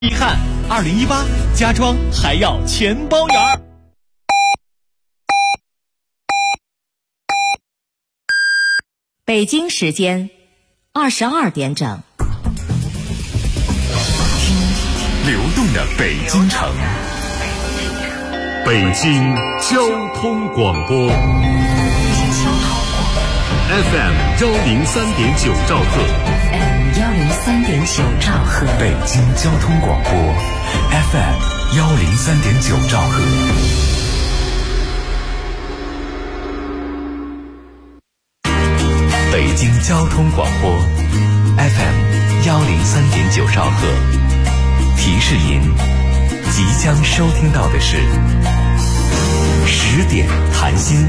遗憾，2018家装还要全包圆儿。 北京时间22点整， 听流动的北京城，北京交通广播 FM 103.9兆赫 103.9兆赫， 北京交通广播 FM 103.9兆赫。北京交通广播 FM 103.9兆赫，提示您即将收听到的是10点谈心。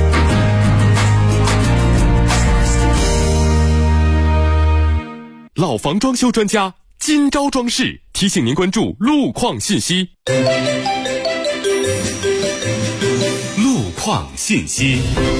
老房装修专家金招装饰提醒您关注路况信息。路况信息。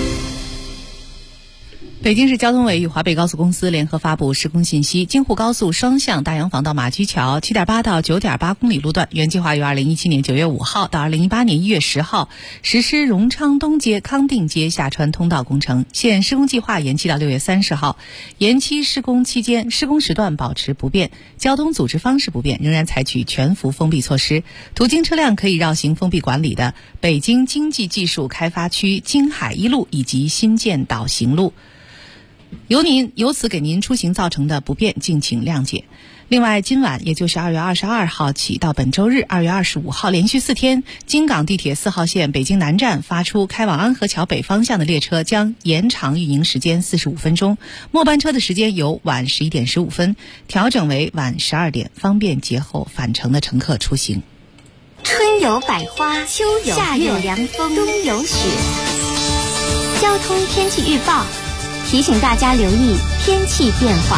北京市交通委与华北高速公司联合发布施工信息：京沪高速双向大洋坊到马驹桥 7.8 到 9.8 公里路段，原计划于2017年9月5号到2018年1月10号实施荣昌东街、康定街下穿通道工程，现施工计划延期到6月30号。延期施工期间，施工时段保持不变，交通组织方式不变，仍然采取全幅封闭措施。途经车辆可以绕行封闭管理的北京经济技术开发区京海一路以及新建岛行路。由此给您出行造成的不便，敬请谅解。另外，今晚也就是2月22号起到本周日2月25号连续4天，京港地铁4号线北京南站发出开往安河桥北方向的列车将延长运营时间45分钟，末班车的时间由晚11点15分调整为晚12点，方便节后返程的乘客出行。 春有百花，秋有夏有凉风，冬有雪。交通天气预报提醒大家留意天气变化。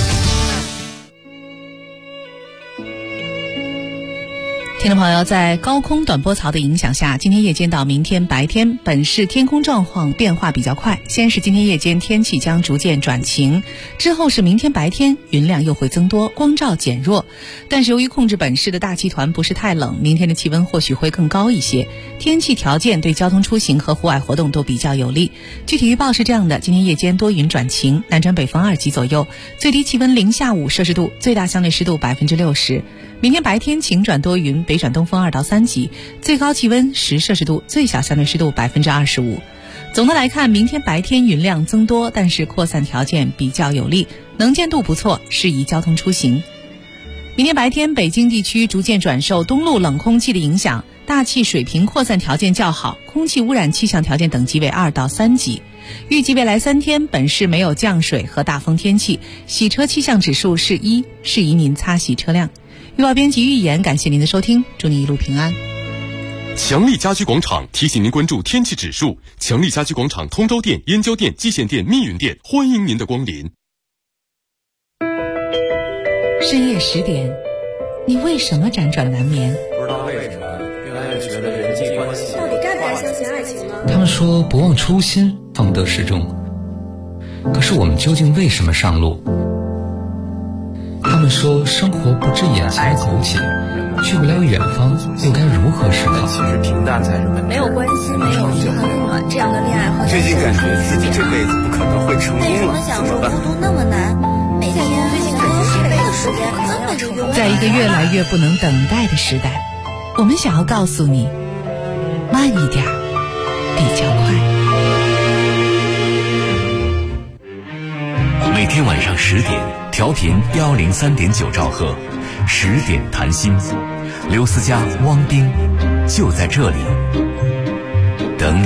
听众朋友，在高空短波槽的影响下，今天夜间到明天白天，本市天空状况变化比较快。先是今天夜间天气将逐渐转晴，之后是明天白天云量又会增多，光照减弱。但是由于控制本市的大气团不是太冷，明天的气温或许会更高一些。天气条件对交通出行和户外活动都比较有利。具体预报是这样的：今天夜间多云转晴，南转北风2级左右，最低气温零下5摄氏度，最大相对湿度60%。明天白天晴转多云，北转东风2到3级，最高气温10摄氏度，最小相对湿度25%。总的来看，明天白天云量增多，但是扩散条件比较有利，能见度不错，适宜交通出行。明天白天，北京地区逐渐转受东路冷空气的影响，大气水平扩散条件较好，空气污染气象条件等级为2到3级。预计未来3天，本市没有降水和大风天气，洗车气象指数是1，适宜您擦洗车辆。预报编辑预言，感谢您的收听，祝您一路平安。 强力家居广场提醒您关注天气指数。强力家居广场通州店、燕郊店、蓟县店、密云店，欢迎您的光临。 深夜10点，你为什么辗转难眠？ 不知道为什么，越来越觉得人际关系到底该不该相信爱情呢？ 他们说不忘初心，方得始终。可是我们究竟为什么上路？他们说生活不止眼前苟且，去不了远方，又该如何是好？ 其实平淡才是本质。 没有关心，没有嘘寒问暖，这样的恋爱好像最近感觉自己这辈子不可能会成功了， 为什么享受孤独那么难？每天最近感觉10倍的时间可能要成功。 在一个越来越不能等待的时代，我们想要告诉你，慢一点比较快。 每天晚上10点，调频103.9兆赫，10点谈心，刘思佳、汪冰就在这里等你。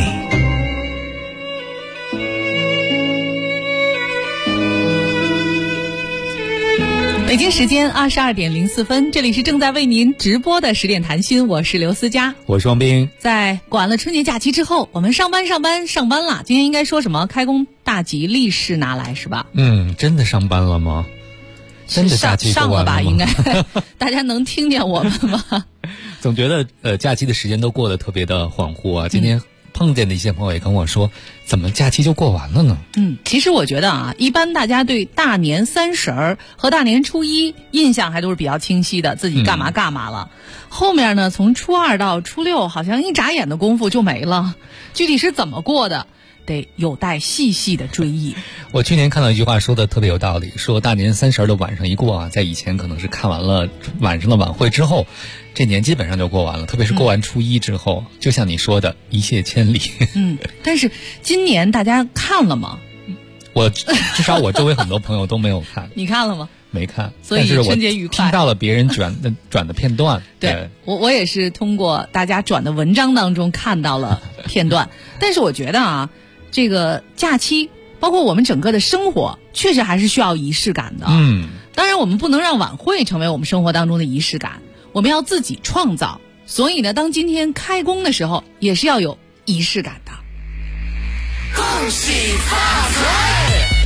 北京时间22点04分，这里是正在为您直播的10点谈心，我是刘思佳， 我是汪冰。 在管了春节假期之后，我们上班了。今天应该说什么？开工大吉，利是拿来，是吧？ 真的上班了吗？真的假期上了吧？应该大家能听见我们吗？ 总觉得假期的时间都过得特别的恍惚啊。今天碰见的一些朋友也跟我说，怎么假期就过完了呢？ 其实我觉得啊，一般大家对大年30和大年初一印象还都是比较清晰的，自己干嘛干嘛了。后面呢，从初2到初6，好像一眨眼的功夫就没了。具体是怎么过的，得有待细细的追忆。 我去年看到一句话说的特别有道理，说大年30的晚上一过啊，在以前可能是看完了晚上的晚会之后，这年基本上就过完了，特别是过完初一之后，就像你说的一泻千里。 但是今年大家看了吗？ 至少我周围很多朋友都没有看。 你看了吗？ 没看， 所以春节愉快。 听到了别人转的片段。 对，我也是通过大家转的文章当中看到了片段。但是我觉得啊，这个假期包括我们整个的生活，确实还是需要仪式感的。当然我们不能让晚会成为我们生活当中的仪式感，我们要自己创造。所以呢，当今天开工的时候，也是要有仪式感的。 恭喜发财！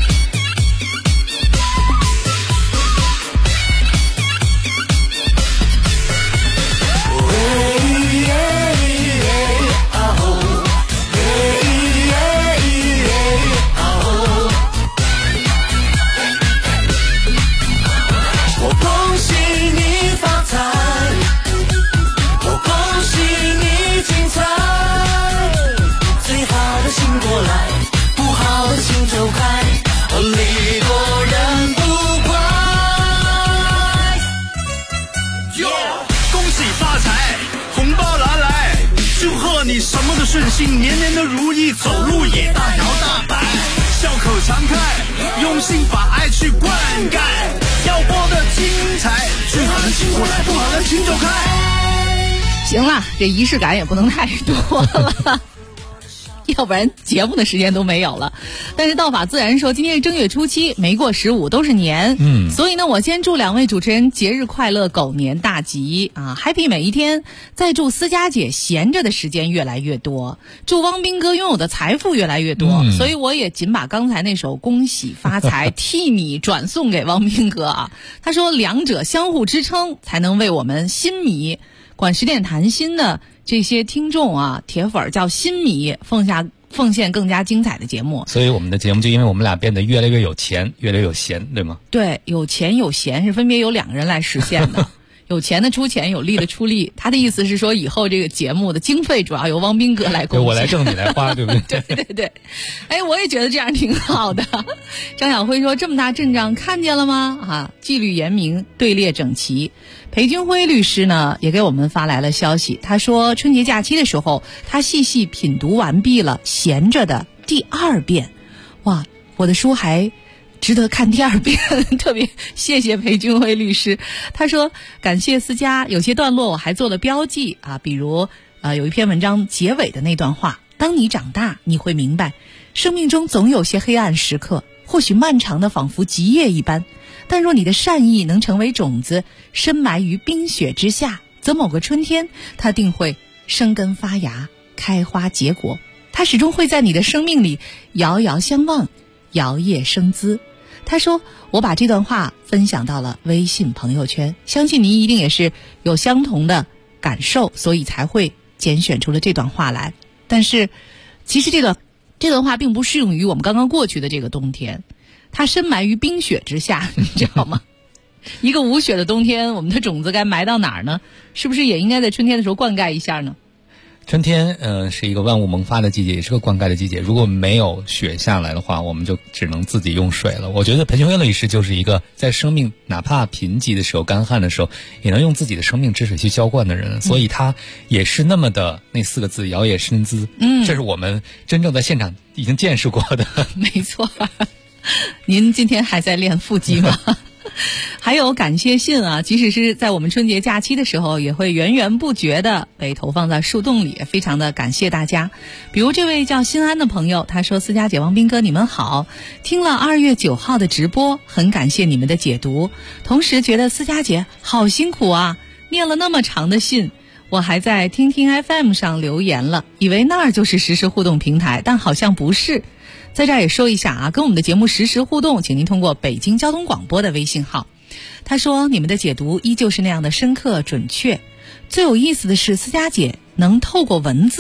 什么都顺心，年年都如意，走路也大摇大摆，笑口常开，用心把爱去灌溉，要过得精彩，最好的请过来，不好的请走开。 行了，这仪式感也不能太多了。要不然节目的时间都没有了。但是道法自然说，今天是正月初7，没过15都是年。所以呢，我先祝2位主持人节日快乐，狗年大吉啊 ，Happy 每一天。再祝思佳姐闲着的时间越来越多，祝汪斌哥拥有的财富越来越多。所以我也仅把刚才那首恭喜发财替你转送给汪斌哥啊。他说两者相互支撑，才能为我们新迷管10点谈心的这些听众啊，铁粉叫新米，奉献更加精彩的节目。 所以我们的节目就因为我们俩变得越来越有钱，越来越有闲，对吗？ 对，有钱有闲是分别由2个人来实现的。有钱的出钱，有力的出力。他的意思是说，以后这个节目的经费主要由汪斌哥来贡献， 我来挣，你来花，对不对？ 对对对。哎，我也觉得这样挺好的。张晓辉说：“这么大阵仗，看见了吗？啊，纪律严明，队列整齐。”裴军辉律师呢，也给我们发来了消息。他说，春节假期的时候，他细细品读完毕了《闲着》的第2遍。哇，我的书还值得看第2遍，特别谢谢裴军辉律师。他说感谢思佳，有些段落我还做了标记啊，比如有一篇文章结尾的那段话：当你长大，你会明白，生命中总有些黑暗时刻，或许漫长的仿佛极夜一般，但若你的善意能成为种子，深埋于冰雪之下，则某个春天，它定会生根发芽，开花结果。它始终会在你的生命里遥遥相望，摇曳生姿。他说，我把这段话分享到了微信朋友圈，相信您一定也是有相同的感受，所以才会拣选出了这段话来。但是其实这段话并不适用于我们刚刚过去的这个冬天，它深埋于冰雪之下，你知道吗？一个无雪的冬天，我们的种子该埋到哪儿呢？是不是也应该在春天的时候灌溉一下呢？ 春天是一个万物萌发的季节，也是个灌溉的季节。如果没有雪下来的话，我们就只能自己用水了。我觉得裴军辉律师就是一个在生命哪怕贫瘠的时候、干旱的时候，也能用自己的生命之水去浇灌的人，所以他也是那么的那4个字摇曳生姿。这是我们真正在现场已经见识过的。 没错。您今天还在练腹肌吗？还有感谢信啊，即使是在我们春节假期的时候，也会源源不绝的被投放在树洞里，非常的感谢大家。比如这位叫新安的朋友，他说：思佳姐、汪斌哥，你们好，听了2月9号的直播，很感谢你们的解读，同时觉得思佳姐好辛苦啊，念了那么长的信。我还在听听 FM 上留言了，以为那儿就是实时互动平台，但好像不是。在这儿也说一下啊，跟我们的节目实时互动，请您通过北京交通广播的微信号。他说你们的解读依旧是那样的深刻准确，最有意思的是思佳姐能透过文字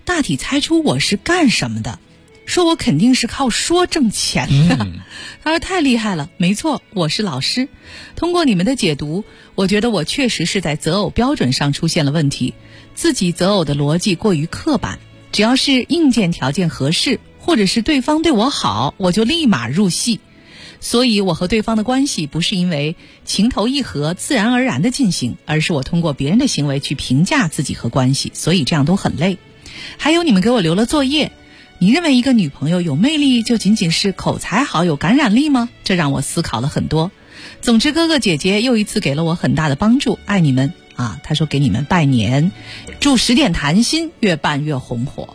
大体猜出我是干什么的，说我肯定是靠说挣钱的。他说太厉害了，没错，我是老师。通过你们的解读，我觉得我确实是在择偶标准上出现了问题，自己择偶的逻辑过于刻板，只要是硬件条件合适，或者是对方对我好，我就立马入戏。所以我和对方的关系不是因为情投意合自然而然的进行，而是我通过别人的行为去评价自己和关系，所以这样都很累。还有你们给我留了作业，你认为一个女朋友有魅力就仅仅是口才好有感染力吗？这让我思考了很多。总之哥哥姐姐又一次给了我很大的帮助，爱你们啊！他说给你们拜年，祝10点谈心越办越红火，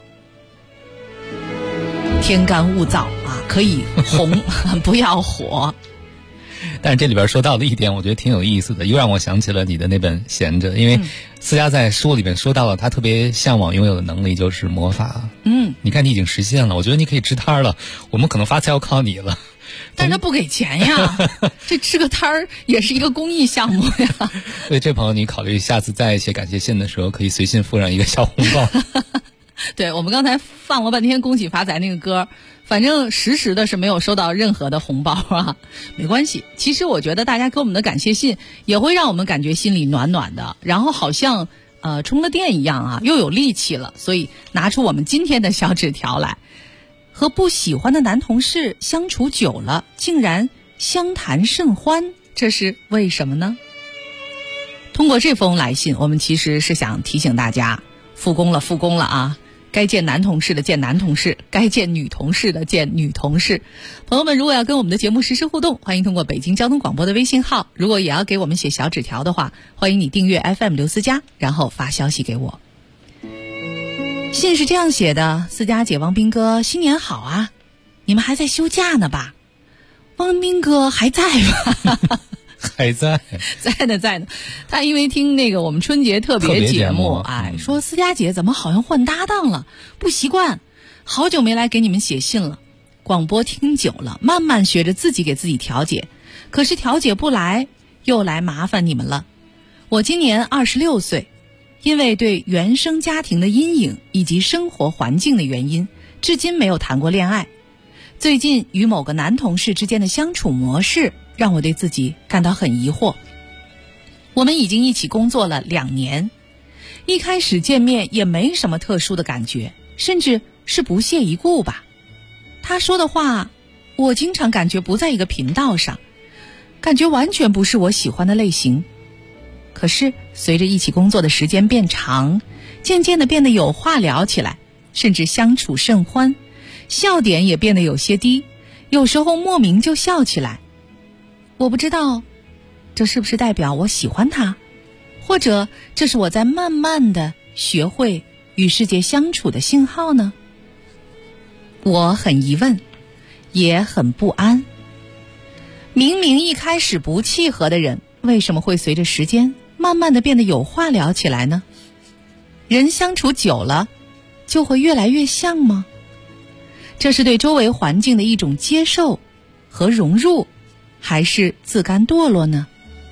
天干物燥啊，可以红不要火。 但是这里边说到的一点我觉得挺有意思的，又让我想起了你的那本闲着，因为思佳在书里面说到了他特别向往拥有的能力就是魔法。你看你已经实现了，我觉得你可以支摊了，我们可能发财要靠你了。 但是他不给钱呀这吃个摊儿也是一个公益项目呀。 所以这朋友你考虑下次再写感谢信的时候可以随信附上一个小红包。 对，我们刚才放了半天恭喜发财那个歌，反正实时的是没有收到任何的红包啊，没关系。其实我觉得大家给我们的感谢信也会让我们感觉心里暖暖的，然后好像充了电一样啊，又有力气了。所以拿出我们今天的小纸条来，和不喜欢的男同事相处久了，竟然相谈甚欢，这是为什么呢？通过这封来信，我们其实是想提醒大家，复工了啊！该见男同事的见男同事，该见女同事的见女同事。朋友们，如果要跟我们的节目实时互动，欢迎通过北京交通广播的微信号。如果也要给我们写小纸条的话，欢迎你订阅 FM 刘思佳，然后发消息给我。信是这样写的：思佳姐、汪斌哥，新年好啊！你们还在休假呢吧？汪斌哥还在吧？ 还在呢。他因为听那个我们春节特别节目，说思佳姐怎么好像换搭档了，不习惯，好久没来给你们写信了。广播听久了，慢慢学着自己给自己调节，可是调节不来，又来麻烦你们了。我今年26岁，因为对原生家庭的阴影以及生活环境的原因，至今没有谈过恋爱。最近与某个男同事之间的相处模式让我对自己感到很疑惑。我们已经一起工作了2年，一开始见面也没什么特殊的感觉，甚至是不屑一顾吧。他说的话我经常感觉不在一个频道上，感觉完全不是我喜欢的类型。可是随着一起工作的时间变长，渐渐地变得有话聊起来，甚至相处甚欢，笑点也变得有些低，有时候莫名就笑起来。我不知道这是不是代表我喜欢他，或者这是我在慢慢地学会与世界相处的信号呢？我很疑问，也很不安。明明一开始不契合的人，为什么会随着时间慢慢地变得有话聊起来呢？人相处久了就会越来越像吗？这是对周围环境的一种接受和融入，还是自甘堕落呢？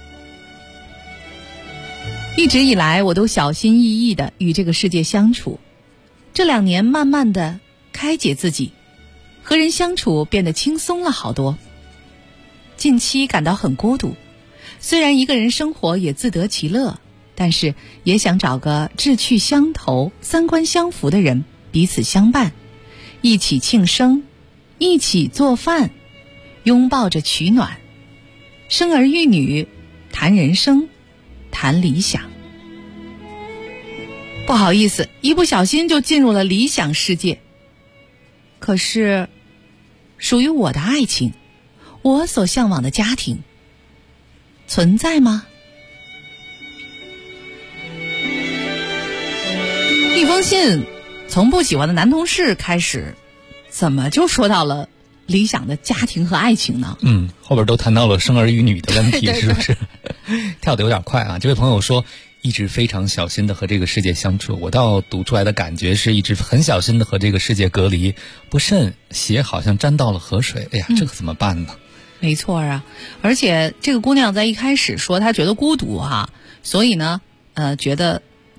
一直以来我都小心翼翼地与这个世界相处，这2年慢慢地开解自己，和人相处变得轻松了好多。近期感到很孤独，虽然一个人生活也自得其乐，但是也想找个志趣相投、三观相符的人彼此相伴，一起庆生，一起做饭，拥抱着取暖，生儿育女，谈人生，谈理想。不好意思，一不小心就进入了理想世界。可是属于我的爱情，我所向往的家庭存在吗？一封信从不喜欢的男同事开始，怎么就说到了理想的家庭和爱情呢？ 后边都谈到了生儿育女的问题， 对是不是？跳得有点快啊！这位朋友说一直非常小心的和这个世界相处，我倒读出来的感觉是一直很小心的和这个世界隔离，不慎鞋好像沾到了河水，哎呀，这可怎么办呢？ 没错啊，而且这个姑娘在一开始说她觉得孤独所以呢觉得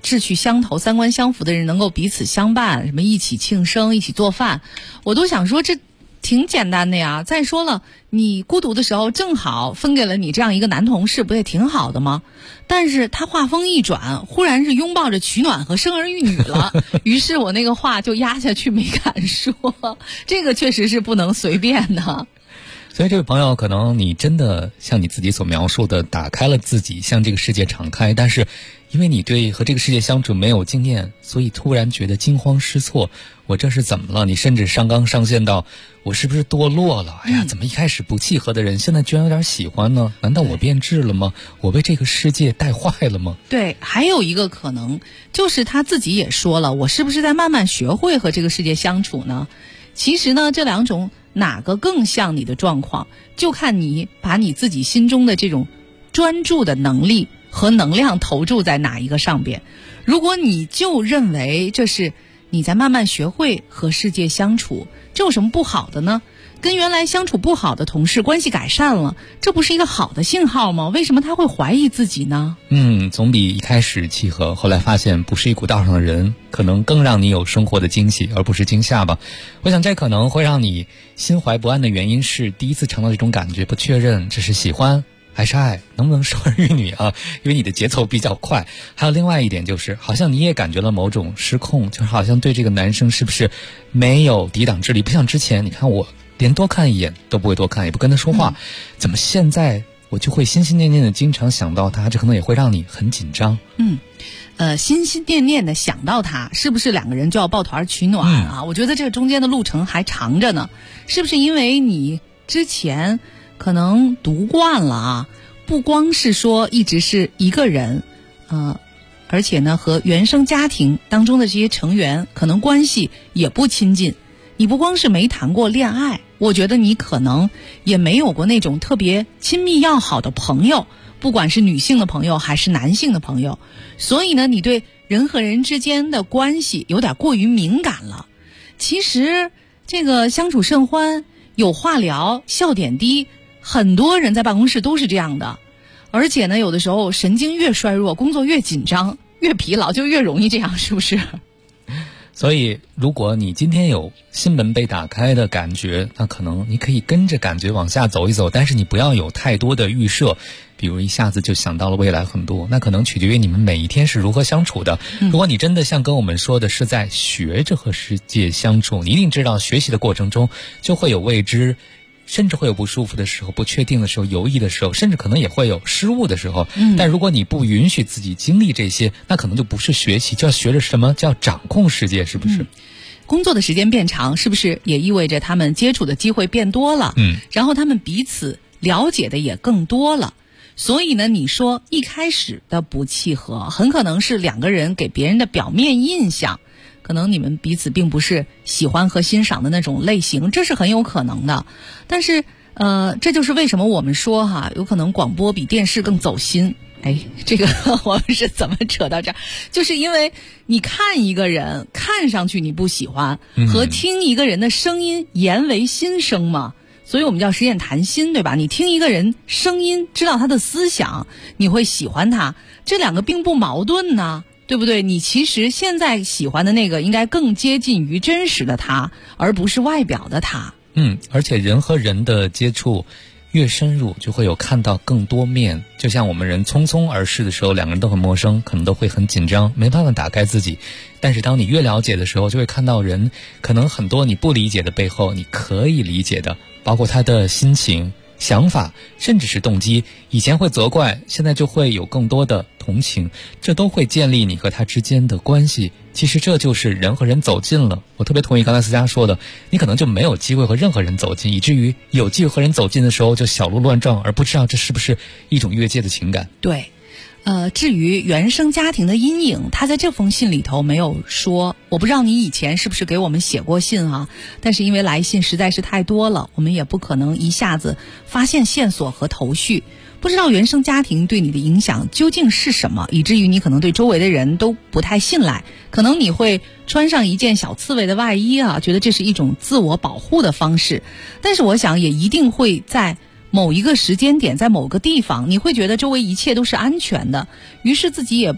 志趣相投、三观相符的人能够彼此相伴，什么一起庆生、一起做饭，我都想说这挺简单的呀。再说了，你孤独的时候正好分给了你这样一个男同事，不也挺好的吗？但是他话锋一转，忽然是拥抱着取暖和生儿育女了，于是我那个话就压下去没敢说，这个确实是不能随便的。 所以这位朋友，可能你真的像你自己所描述的打开了自己，向这个世界敞开，但是因为你对和这个世界相处没有经验，所以突然觉得惊慌失措，我这是怎么了？你甚至上纲上线到我是不是堕落了？哎呀，怎么一开始不契合的人现在居然有点喜欢呢？难道我变质了吗？我被这个世界带坏了吗？ 对，还有一个可能就是他自己也说了，我是不是在慢慢学会和这个世界相处呢？其实呢，这两种哪个更像你的状况，就看你把你自己心中的这种专注的能力和能量投注在哪一个上边。如果你就认为这是你在慢慢学会和世界相处，这有什么不好的呢？跟原来相处不好的同事关系改善了，这不是一个好的信号吗？为什么他会怀疑自己呢？ 总比一开始契合，后来发现不是一股道上的人，可能更让你有生活的惊喜，而不是惊吓吧。我想这可能会让你心怀不安的原因是，第一次尝到这种感觉，不确认这是喜欢还是爱，能不能生儿育女啊？因为你的节奏比较快。还有另外一点就是，好像你也感觉了某种失控，就是好像对这个男生是不是没有抵挡之力，不像之前，你看我连多看一眼都不会多看，也不跟他说话，怎么现在我就会心心念念的经常想到他？这可能也会让你很紧张。 心心念念的想到他，是不是两个人就要抱团取暖啊？我觉得这个中间的路程还长着呢。是不是因为你之前可能读惯了啊？不光是说一直是一个人，而且呢和原生家庭当中的这些成员可能关系也不亲近。你不光是没谈过恋爱，我觉得你可能也没有过那种特别亲密要好的朋友，不管是女性的朋友还是男性的朋友。所以呢，你对人和人之间的关系有点过于敏感了。其实这个相处甚欢，有话聊，笑点低，很多人在办公室都是这样的。而且呢，有的时候神经越衰弱，工作越紧张，越疲劳，就越容易这样，是不是？ 所以如果你今天有心门被打开的感觉，那可能你可以跟着感觉往下走一走，但是你不要有太多的预设，比如一下子就想到了未来很多，那可能取决于你们每一天是如何相处的。如果你真的像跟我们说的是在学着和世界相处，你一定知道学习的过程中就会有未知，甚至会有不舒服的时候，不确定的时候，犹豫的时候，甚至可能也会有失误的时候。但如果你不允许自己经历这些，那可能就不是学习，就要学着什么叫掌控世界，是不是？ 工作的时间变长，是不是也意味着他们接触的机会变多了？然后他们彼此了解的也更多了。所以呢，你说一开始的不契合，很可能是两个人给别人的表面印象，可能你们彼此并不是喜欢和欣赏的那种类型，这是很有可能的。但是这就是为什么我们说有可能广播比电视更走心。这个我们是怎么扯到这儿？就是因为你看一个人看上去你不喜欢，和听一个人的声音言为心声嘛，所以我们叫实验谈心，对吧？你听一个人声音，知道他的思想，你会喜欢他，这两个并不矛盾呢，对不对？你其实现在喜欢的那个应该更接近于真实的他，而不是外表的他。 而且人和人的接触越深入，就会有看到更多面。就像我们人匆匆而逝的时候，两个人都很陌生，可能都会很紧张，没办法打开自己。但是当你越了解的时候，就会看到人可能很多你不理解的背后，你可以理解的，包括他的心情、想法，甚至是动机。以前会责怪，现在就会有更多的同情，这都会建立你和他之间的关系。其实这就是人和人走近了。我特别同意刚才思佳说的，你可能就没有机会和任何人走近，以至于有机会和人走近的时候就小鹿乱撞，而不知道这是不是一种越界的情感。 对，至于原生家庭的阴影，他在这封信里头没有说。我不知道你以前是不是给我们写过信但是因为来信实在是太多了，我们也不可能一下子发现线索和头绪。不知道原生家庭对你的影响究竟是什么，以至于你可能对周围的人都不太信赖，可能你会穿上一件小刺猬的外衣觉得这是一种自我保护的方式。但是我想也一定会在某一个时间点，在某个地方，你会觉得周围一切都是安全的，于是自己也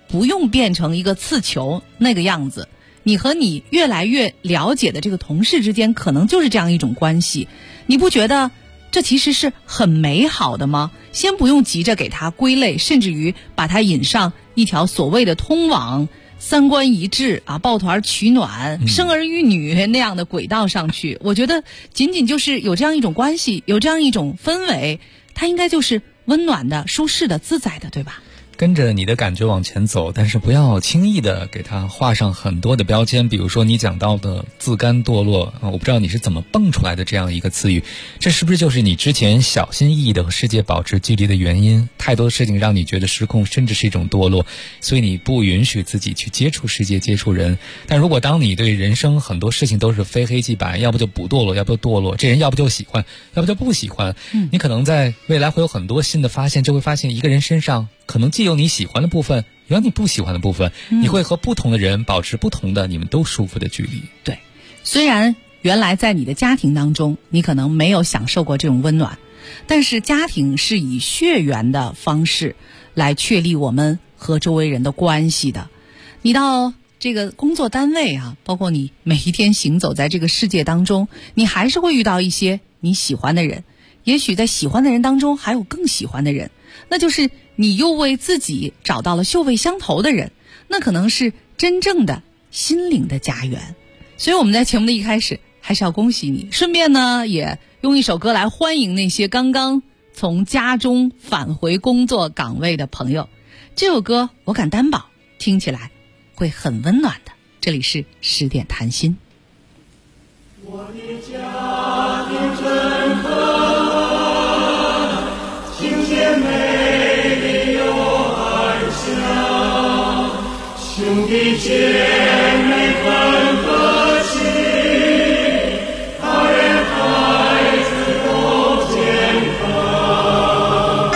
不用变成一个刺球那个样子，你和你越来越了解的这个同事之间可能就是这样一种关系，你不觉得这其实是很美好的吗？先不用急着给它归类，甚至于把它引上一条所谓的通往三观一致啊、抱团取暖、生儿育女那样的轨道上去。我觉得仅仅就是有这样一种关系，有这样一种氛围，它应该就是温暖的、舒适的、自在的，对吧？ 跟着你的感觉往前走，但是不要轻易的给它画上很多的标签。比如说你讲到的自甘堕落我不知道你是怎么蹦出来的这样一个词语，这是不是就是你之前小心翼翼的和世界保持距离的原因？太多事情让你觉得失控，甚至是一种堕落，所以你不允许自己去接触世界、接触人。但如果当你对人生很多事情都是非黑即白，要不就不堕落，要不就堕落，这人要不就喜欢，要不就不喜欢，你可能在未来会有很多新的发现，就会发现一个人身上可能既有你喜欢的部分，有你不喜欢的部分，你会和不同的人保持不同的你们都舒服的距离。 对，虽然原来在你的家庭当中你可能没有享受过这种温暖，但是家庭是以血缘的方式来确立我们和周围人的关系的。你到这个工作单位啊，包括你每一天行走在这个世界当中，你还是会遇到一些你喜欢的人，也许在喜欢的人当中还有更喜欢的人，那就是你又为自己找到了臭味相投的人，那可能是真正的心灵的家园。所以我们在节目的一开始还是要恭喜你，顺便呢也用一首歌来欢迎那些刚刚从家中返回工作岗位的朋友。这首歌我敢担保听起来会很温暖的。这里是10点谈心。 我的家庭真和清洁美丽又安详，兄弟姐妹很和气，他人孩子都健康。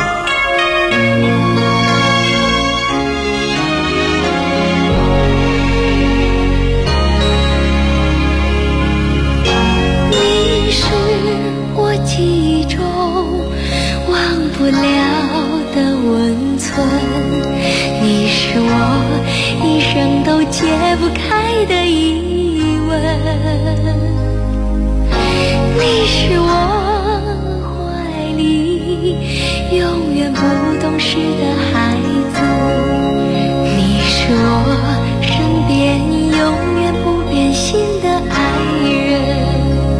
你是我记忆中忘不了的温存，你是我一生都解不开的疑问，你是我怀里永远不懂事的孩子，你是我身边永远不变心的爱人，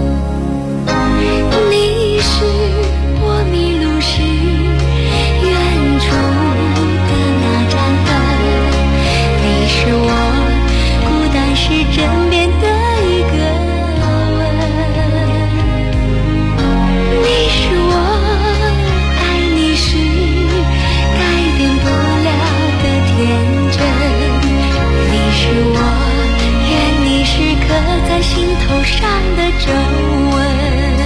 你是我迷路时远处的那盏灯，你是我孤单时枕边的一个吻，你是我爱你时改变不了的天真，你是我愿你时刻在心头上的皱纹，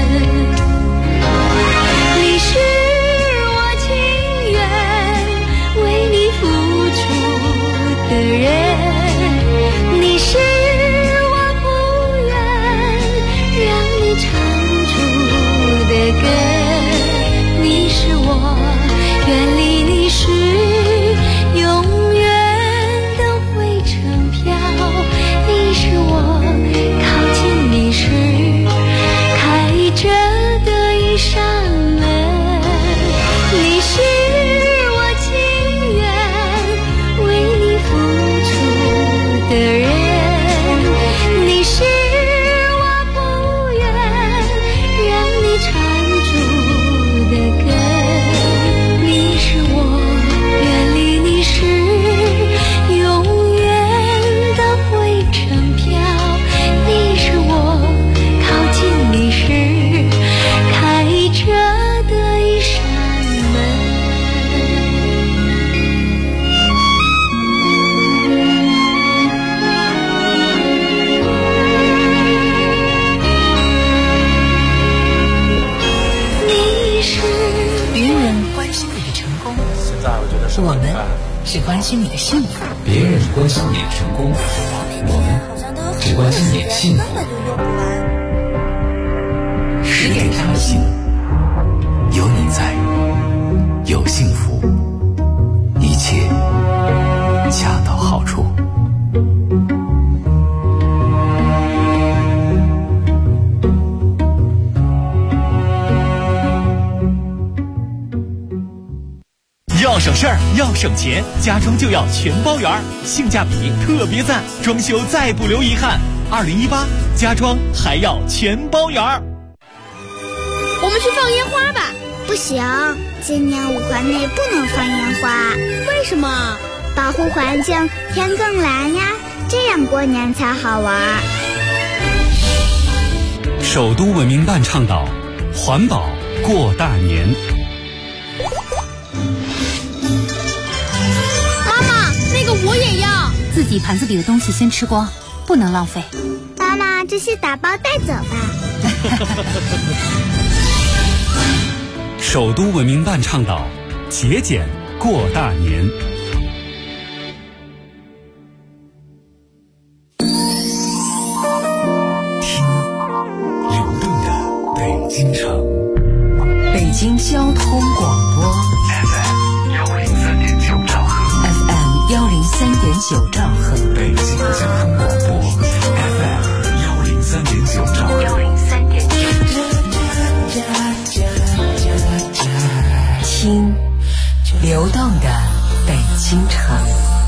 你是我情愿为你付出的人，你是我不愿让你长住的根，你是我远离你时永远的灰尘飘，你是我靠近你时开着的一扇门，你是我情愿为你付出的人，你是我不愿让你长住的根，你是我远离你时永远的灰尘飘，你是我靠近你时开着的一扇门。你是别人关心你的成功， 现在我觉得是我们只关心你的幸福。 别人关心你的成功，我们只关心你的幸福。 10点谈心，有你在，有幸福，一切恰当。 事儿要省钱，家装就要全包圆，性价比特别赞，装修再不留遗憾。2018家装还要全包圆。 我们去放烟花吧。 不行，今年5环内不能放烟花。 为什么？ 保护环境，天更蓝呀，这样过年才好玩。 首都文明办倡导环保过大年。 妈妈，那个我也要。 自己盘子里的东西先吃光，不能浪费。 妈妈，这些打包带走吧。 首都文明办倡导节俭过大年。 京城，北京交通广播 FM 103.9兆赫 ，FM 103.9兆赫，北京交通广播 FM 103.9兆赫，103.9。听流动的北京城。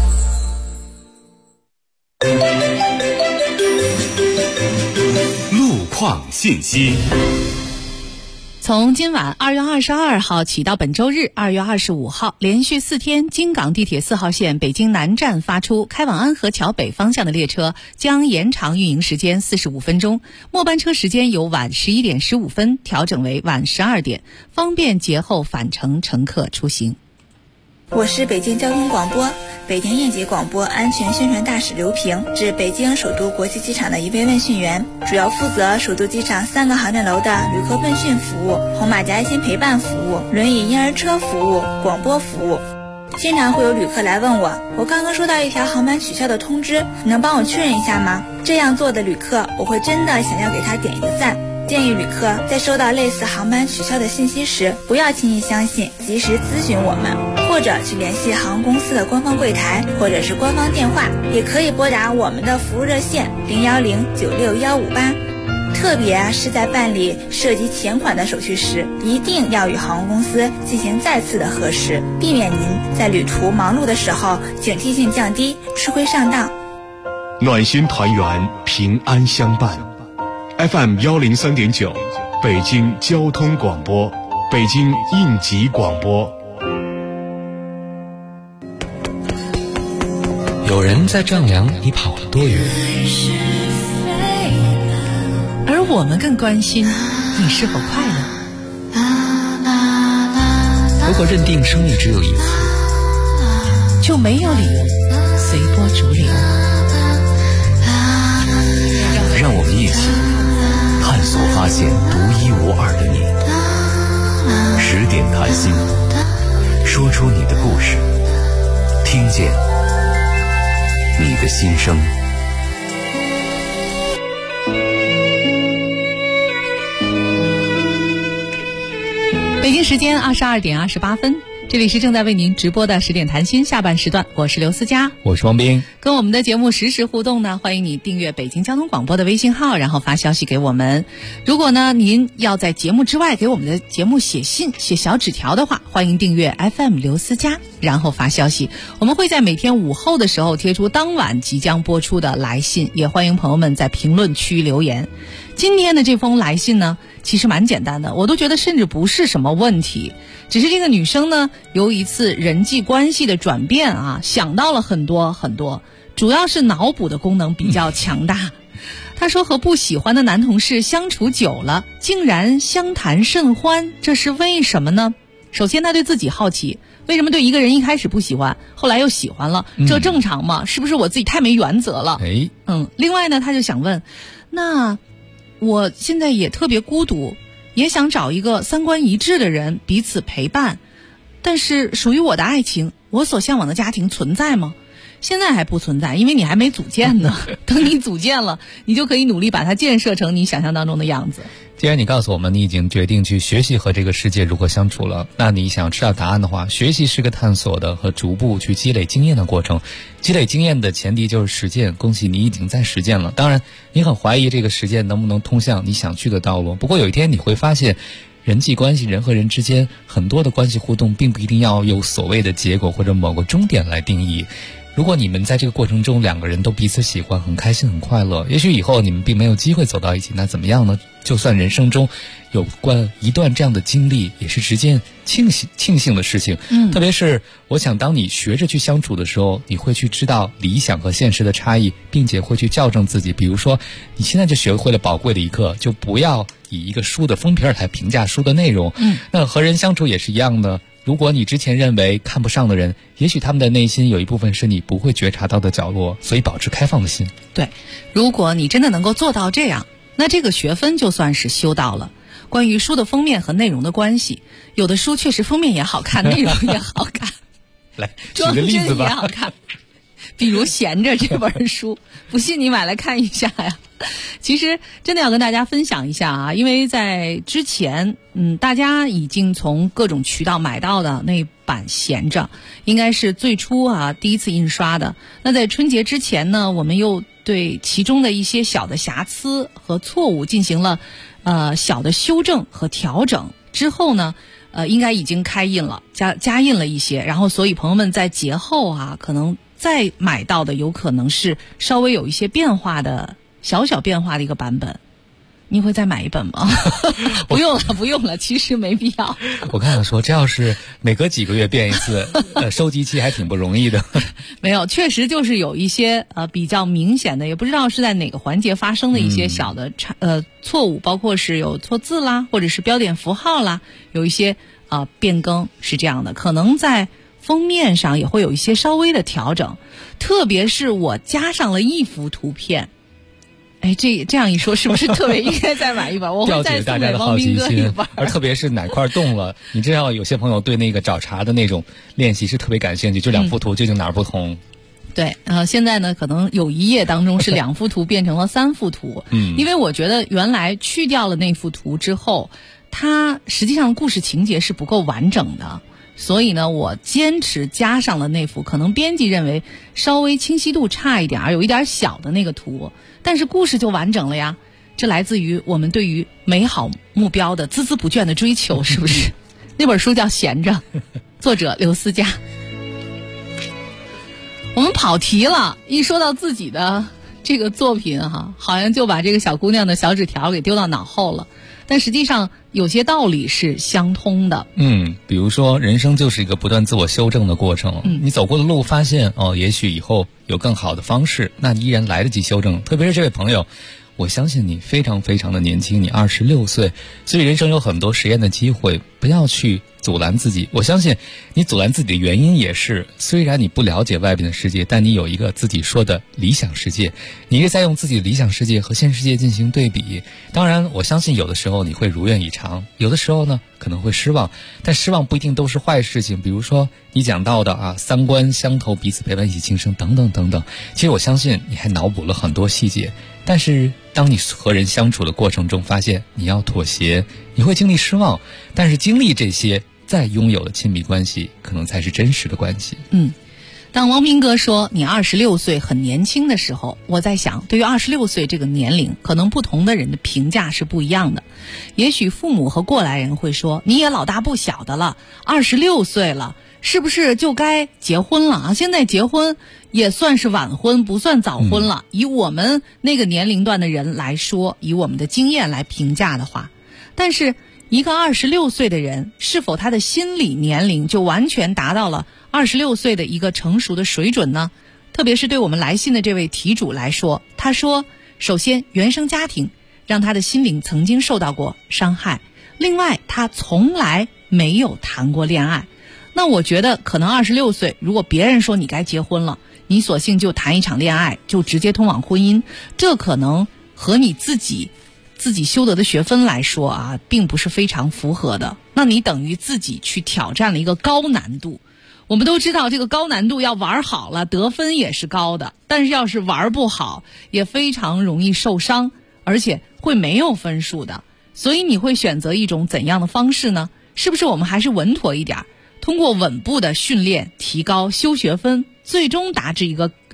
路况信息。 从今晚2月22号起到本周日2月25号，连续4天，京港地铁4号线北京南站发出开往安河桥北方向的列车将延长运营时间45分钟，末班车时间由晚11点15分调整为晚12点，方便节后返程乘客出行。 我是北京交通广播北京应急广播安全宣传大使刘平，是北京首都国际机场的一位问讯员，主要负责首都机场3个航站楼的旅客问讯服务、红马甲爱心陪伴服务、轮椅婴儿车服务、广播服务。经常会有旅客来问我刚刚收到一条航班取消的通知，你能帮我确认一下吗？这样做的旅客，我会真的想要给他点一个赞。建议旅客在收到类似航班取消的信息时，不要轻易相信，及时咨询我们，或者去联系航空公司的官方柜台或者是官方电话，也可以拨打我们的服务热线010-96158。特别是在办理涉及钱款的手续时，一定要与航空公司进行再次的核实，避免您在旅途忙碌的时候警惕性降低，吃亏上当。 暖心团圆，平安相伴。FM 103.9，北京交通广播，北京应急广播。 有人在丈量你跑了多远， 而我们更关心你是否快乐。 如果认定生命只有一次， 就没有理由随波逐流。 让我们一起探索发现独一无二的你。10点谈心，说出你的故事，听见你的心声。 北京时间22点28分，这里是正在为您直播的10点谈心下半时段，我是刘思佳， 我是王斌。 跟我们的节目实时互动呢，欢迎你订阅北京交通广播的微信号，然后发消息给我们。如果呢您要在节目之外给我们的节目写信、写小纸条的话，欢迎订阅 FM 刘思佳，然后发消息。我们会在每天午后的时候贴出当晚即将播出的来信，也欢迎朋友们在评论区留言。今天的这封来信呢，其实蛮简单的，我都觉得甚至不是什么问题，只是这个女生呢，由一次人际关系的转变啊，想到了很多很多，主要是脑补的功能比较强大。她说和不喜欢的男同事相处久了，竟然相谈甚欢，这是为什么呢？首先她对自己好奇，为什么对一个人一开始不喜欢，后来又喜欢了，这正常吗？是不是我自己太没原则了？另外呢，她就想问，那我现在也特别孤独，也想找一个3观一致的人彼此陪伴，但是属于我的爱情，我所向往的家庭存在吗？现在还不存在，因为你还没组建呢。等你组建了，你就可以努力把它建设成你想象当中的样子。 既然你告诉我们你已经决定去学习和这个世界如何相处了，那你想知道答案的话，学习是个探索的和逐步去积累经验的过程。积累经验的前提就是实践，恭喜你已经在实践了。当然你很怀疑这个实践能不能通向你想去的道路，不过有一天你会发现人际关系，人和人之间很多的关系互动并不一定要有所谓的结果或者某个终点来定义。如果你们在这个过程中两个人都彼此喜欢，很开心很快乐，也许以后你们并没有机会走到一起，那怎么样呢？就算人生中有关一段这样的经历，也是件庆幸的事情。特别是我想当你学着去相处的时候，你会去知道理想和现实的差异，并且会去校正自己。比如说你现在就学会了宝贵的一课，就不要以一个书的封皮来评价书的内容。那和人相处也是一样的，如果你之前认为看不上的人，也许他们的内心有一部分是你不会觉察到的角落，所以保持开放的心。 对，如果你真的能够做到这样，那这个学分就算是修到了。关于书的封面和内容的关系，有的书确实封面也好看，内容也好看。 来，举个例子吧。 也好看，比如《闲着》这本书，不信你买来看一下呀。其实真的要跟大家分享一下啊，因为在之前大家已经从各种渠道买到的那版《闲着》应该是最初第一次印刷的。那在春节之前呢，我们又对其中的一些小的瑕疵和错误进行了小的修正和调整之后呢，应该已经开印了，加印了一些，然后所以朋友们在节后可能再买到的有可能是稍微有一些变化的小变化的一个版本。你会再买一本吗？不用了，其实没必要。 我刚想说，这要是每隔几个月变一次，收集期还挺不容易的。 没有，确实就是有一些比较明显的，也不知道是在哪个环节发生的一些小的错误，包括是有错字啦，或者是标点符号啦，有一些变更是这样的，可能在封面上也会有一些稍微的调整，特别是我加上了一幅图片。哎，这样一说，是不是特别应该再买一本？我会再送给汪斌哥一本。 而特别是哪块动了，你知道有些朋友对那个找茬的那种练习是特别感兴趣，就两幅图究竟哪儿不同？ 对，现在呢，可能有一页当中是2幅图变成了3幅图。因为我觉得原来去掉了那幅图之后，它实际上故事情节是不够完整的。所以呢，我坚持加上了那幅可能编辑认为稍微清晰度差一点，有一点小的那个图，但是故事就完整了呀。这来自于我们对于美好目标的孜孜不倦的追求，是不是？那本书叫《闲着》，作者刘思佳。我们跑题了，一说到自己的这个作品好像就把这个小姑娘的小纸条给丢到脑后了。但实际上有些道理是相通的。 比如说人生就是一个不断自我修正的过程。你走过的路发现也许以后有更好的方式，那你依然来得及修正。特别是这位朋友，我相信你非常非常的年轻，你26岁，所以人生有很多实验的机会，不要去阻拦自己。我相信你阻拦自己的原因也是，虽然你不了解外边的世界，但你有一个自己说的理想世界，你是在用自己的理想世界和现实世界进行对比。当然我相信有的时候你会如愿以偿，有的时候呢可能会失望，但失望不一定都是坏事情。比如说你讲到的三观相投，彼此陪伴一起轻生等等等等，其实我相信你还脑补了很多细节，但是当你和人相处的过程中发现你要妥协，你会经历失望，但是经历这些再拥有的亲密关系可能才是真实的关系。 当汪斌哥说你26岁很年轻的时候，我在想对于26岁这个年龄，可能不同的人的评价是不一样的。也许父母和过来人会说你也老大不小的了，26岁了是不是就该结婚了现在结婚也算是晚婚，不算早婚了。以我们那个年龄段的人来说，以我们的经验来评价的话，但是一个26岁的人，是否他的心理年龄就完全达到了26岁的一个成熟的水准呢？特别是对我们来信的这位题主来说，他说首先原生家庭让他的心灵曾经受到过伤害，另外他从来没有谈过恋爱。那我觉得可能26岁，如果别人说你该结婚了，你索性就谈一场恋爱，就直接通往婚姻，这可能和你自己修得的学分来说并不是非常符合的。那你等于自己去挑战了一个高难度。我们都知道这个高难度要玩好了，得分也是高的，但是要是玩不好，也非常容易受伤，而且会没有分数的。所以你会选择一种怎样的方式呢？是不是我们还是稳妥一点，通过稳步的训练提高修学分，最终达至一个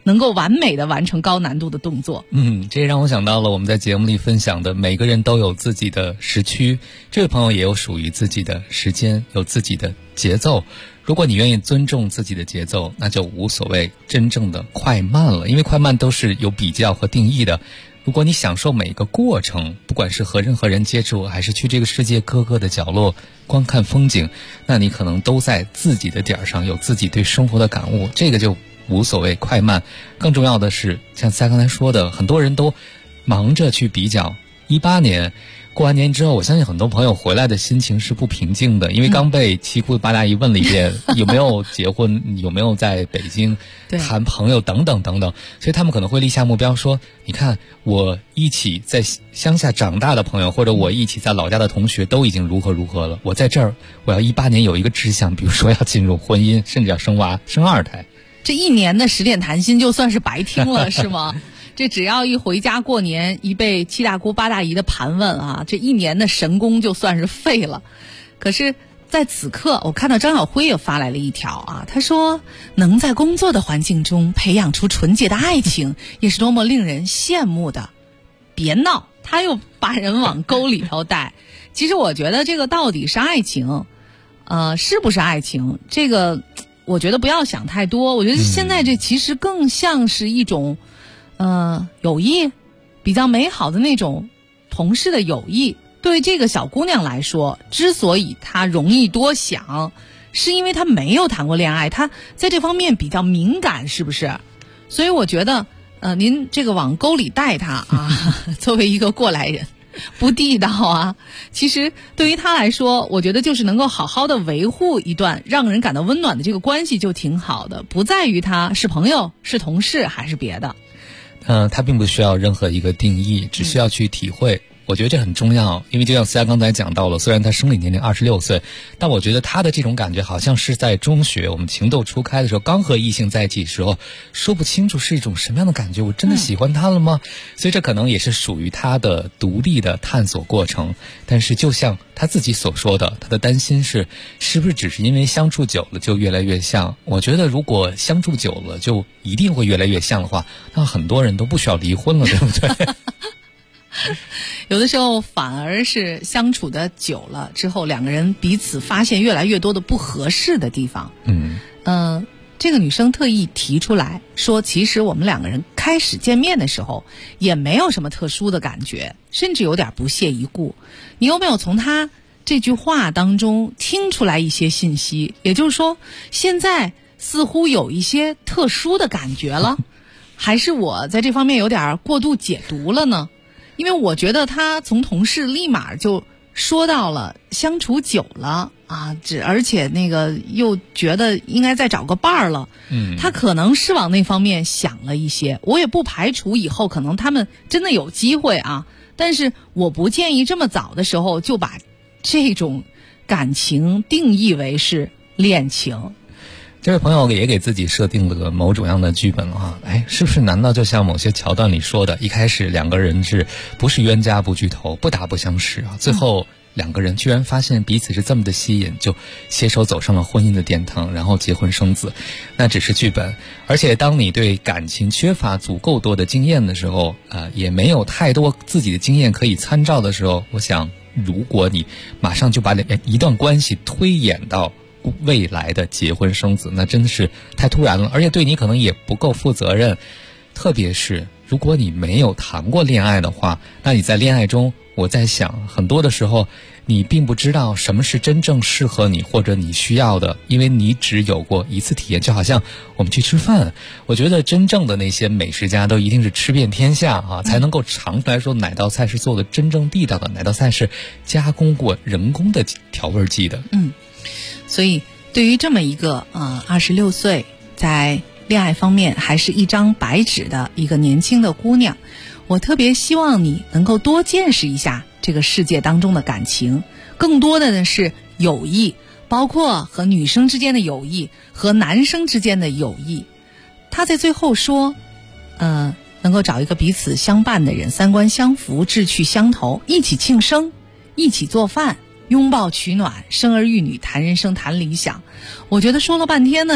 能够完美的完成高难度的动作。 这让我想到了我们在节目里分享的，每个人都有自己的时区，这位朋友也有属于自己的时间，有自己的节奏。如果你愿意尊重自己的节奏，那就无所谓真正的快慢了，因为快慢都是有比较和定义的。如果你享受每个过程，不管是和任何人接触，还是去这个世界各个的角落观看风景，那你可能都在自己的点上有自己对生活的感悟，这个就无所谓快慢。更重要的是，像赛刚才说的，很多人都忙着去比较。18年过完年之后，我相信很多朋友回来的心情是不平静的，因为刚被七姑八大姨问了一遍有没有结婚，有没有在北京谈朋友等等等等，所以他们可能会立下目标说，你看我一起在乡下长大的朋友，或者我一起在老家的同学都已经如何如何了，我在这儿我要18年有一个志向，比如说要进入婚姻，甚至要生娃生2胎。 这一年的10点谈心就算是白听了是吗？这只要一回家过年，一被七大姑八大姨的盘问啊，这一年的神功就算是废了。可是在此刻，我看到张晓辉也发来了一条啊，他说能在工作的环境中培养出纯洁的爱情，也是多么令人羡慕的。别闹，他又把人往沟里头带。其实我觉得这个到底是爱情，是不是爱情？这个我觉得不要想太多。我觉得现在这其实更像是一种友谊，比较美好的那种同事的友谊。对这个小姑娘来说，之所以她容易多想，是因为她没有谈过恋爱，她在这方面比较敏感，是不是？所以我觉得您这个往沟里带她啊，作为一个过来人不地道啊。其实对于她来说，我觉得就是能够好好的维护一段让人感到温暖的这个关系就挺好的，不在于她是朋友是同事还是别的。 它并不需要任何一个定义，只需要去体会。我觉得这很重要，因为就像思佳刚才讲到了，虽然他生理年龄26岁，但我觉得他的这种感觉好像是在中学我们情窦初开的时候，刚和异性在一起的时候，说不清楚是一种什么样的感觉，我真的喜欢他了吗？所以这可能也是属于他的独立的探索过程。但是就像他自己所说的，他的担心是不是只是因为相处久了就越来越像。我觉得如果相处久了就一定会越来越像的话，那很多人都不需要离婚了，对不对？ 有的时候反而是相处的久了之后，两个人彼此发现越来越多的不合适的地方。这个女生特意提出来说，其实我们两个人开始见面的时候也没有什么特殊的感觉，甚至有点不屑一顾。你有没有从她这句话当中听出来一些信息？也就是说，现在似乎有一些特殊的感觉了，还是我在这方面有点过度解读了呢？因为我觉得他从同事立马就说到了相处久了啊，而且那个又觉得应该再找个伴儿了。他可能是往那方面想了一些，我也不排除以后可能他们真的有机会啊，但是我不建议这么早的时候就把这种感情定义为是恋情。 这位朋友也给自己设定了个某种样的剧本啊，是不是难道就像某些桥段里说的，一开始两个人不是冤家不聚头，不打不相识啊，最后两个人居然发现彼此是这么的吸引，就携手走上了婚姻的殿堂，然后结婚生子。那只是剧本，而且当你对感情缺乏足够多的经验的时候，也没有太多自己的经验可以参照的时候，我想如果你马上就把一段关系推演到未来的结婚生子，那真的是太突然了，而且对你可能也不够负责任。特别是如果你没有谈过恋爱的话，那你在恋爱中，我在想很多的时候你并不知道什么是真正适合你或者你需要的，因为你只有过一次体验。就好像我们去吃饭，我觉得真正的那些美食家都一定是吃遍天下啊，才能够尝出来说哪道菜是做的真正地道的，哪道菜是加工过人工的调味剂的。 所以对于这么一个26岁在恋爱方面还是一张白纸的一个年轻的姑娘，我特别希望你能够多见识一下这个世界当中的感情，更多的呢是友谊，包括和女生之间的友谊和男生之间的友谊。他在最后说能够找一个彼此相伴的人，三观相符，志趣相投，一起庆生，一起做饭，拥抱取暖，生儿育女，谈人生，谈理想。我觉得说了半天呢，这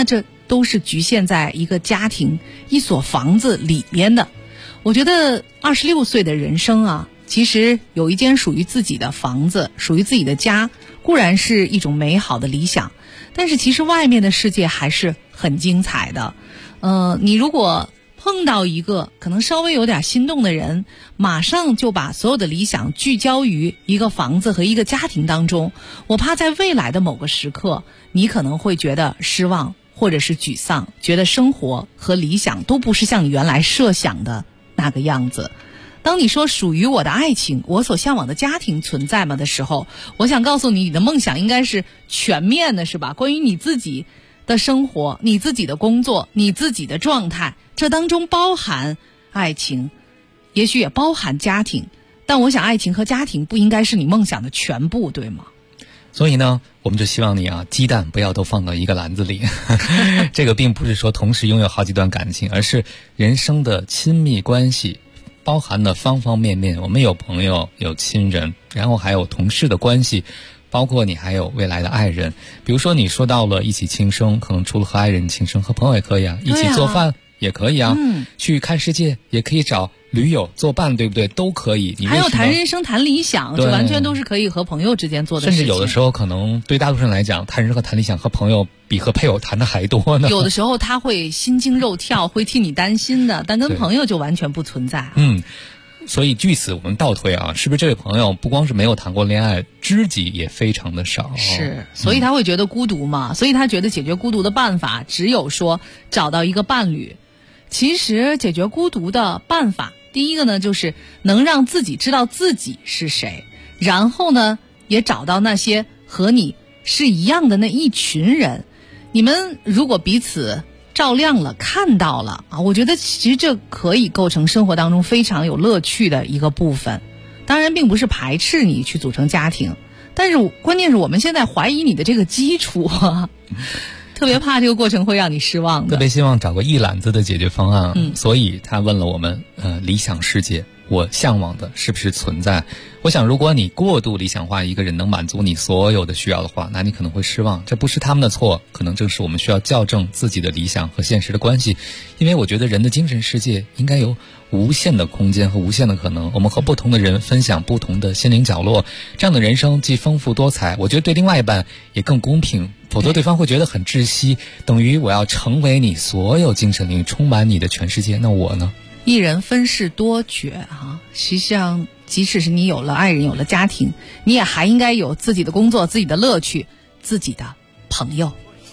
都是局限在一个家庭、一所房子里面的。我觉得26岁的人生啊，其实有一间属于自己的房子，属于自己的家，固然是一种美好的理想，但是其实外面的世界还是很精彩的。你如果碰到一个可能稍微有点心动的人，马上就把所有的理想聚焦于一个房子和一个家庭当中，我怕在未来的某个时刻，你可能会觉得失望或者是沮丧，觉得生活和理想都不是像你原来设想的那个样子。当你说属于我的爱情，我所向往的家庭存在吗的时候，我想告诉你，你的梦想应该是全面的，是吧？关于你自己的生活，你自己的工作，你自己的状态，这当中包含爱情，也许也包含家庭，但我想爱情和家庭不应该是你梦想的全部，对吗？ 所以呢，我们就希望你啊，鸡蛋不要都放到一个篮子里。这个并不是说同时拥有好几段感情，而是人生的亲密关系包含的方方面面。我们有朋友，有亲人，然后还有同事的关系，包括你还有未来的爱人。比如说你说到了一起轻生，可能除了和爱人轻生，和朋友也可以啊，一起做饭也可以啊，去看世界也可以找驴友作伴，对不对？都可以。你还有谈人生谈理想，这完全都是可以和朋友之间做的事情。 甚至有的时候可能对大多数人来讲，谈人和谈理想和朋友比和配偶谈的还多呢。 有的时候他会心惊肉跳，会替你担心的，但跟朋友就完全不存在。 所以据此我们倒推啊，是不是这位朋友不光是没有谈过恋爱，知己也非常的少？ 是，所以他会觉得孤独嘛，所以他觉得解决孤独的办法只有说找到一个伴侣。其实解决孤独的办法，第一个呢，就是能让自己知道自己是谁，然后呢，也找到那些和你是一样的那一群人。你们如果彼此照亮了，看到了啊，我觉得其实这可以构成生活当中非常有乐趣的一个部分。当然并不是排斥你去组成家庭，但是关键是我们现在怀疑你的这个基础啊，特别怕这个过程会让你失望的。 特别希望找个一揽子的解决方案。所以他问了我们，理想世界我向往的是不是存在？我想如果你过度理想化一个人能满足你所有的需要的话，那你可能会失望。这不是他们的错，可能正是我们需要校正自己的理想和现实的关系。因为我觉得人的精神世界应该有无限的空间和无限的可能，我们和不同的人分享不同的心灵角落，这样的人生既丰富多彩，我觉得对另外一半也更公平。否则对方会觉得很窒息，等于我要成为你所有精神领域，充满你的全世界，那我呢？ 一人分饰多角啊！实际上即使是你有了爱人，有了家庭，你也还应该有自己的工作，自己的乐趣，自己的朋友。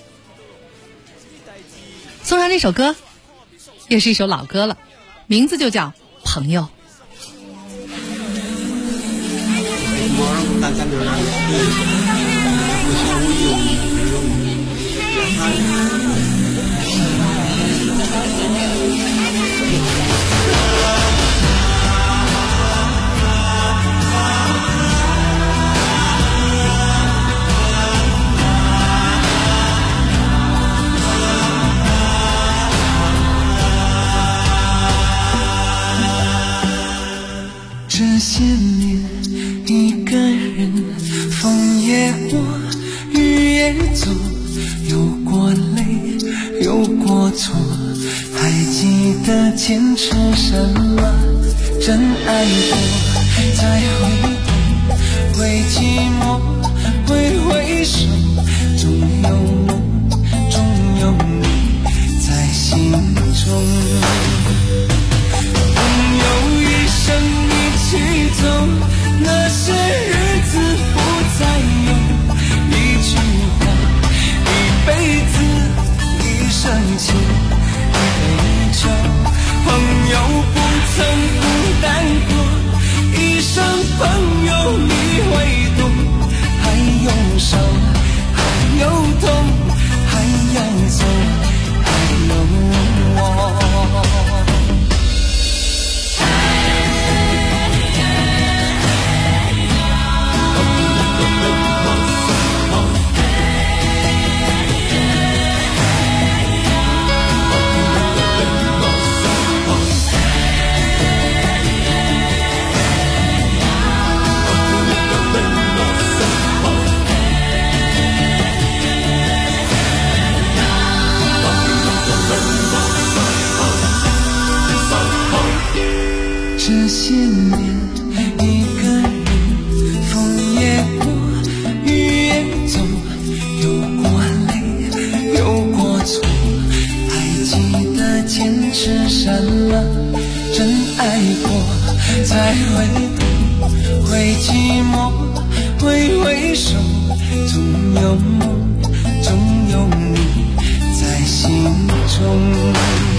送上这首歌，也是一首老歌了，名字就叫《朋友》。 这些年一个人，风也过，雨也走，有过泪，有过错，还记得坚持什么？真爱过，再回头，会寂寞，会回首，总有梦，总有你在心中。朋友一生一起走，那些日子不再有，一句话，一辈子，一生情，一杯酒。朋友不曾孤单过，一生朋友你会懂， 这些年一个人，风也过，雨也走，有过泪，有过错，还记得坚持什么，真爱过，才会懂，会寂寞，会回首，总有梦，总有你在心中。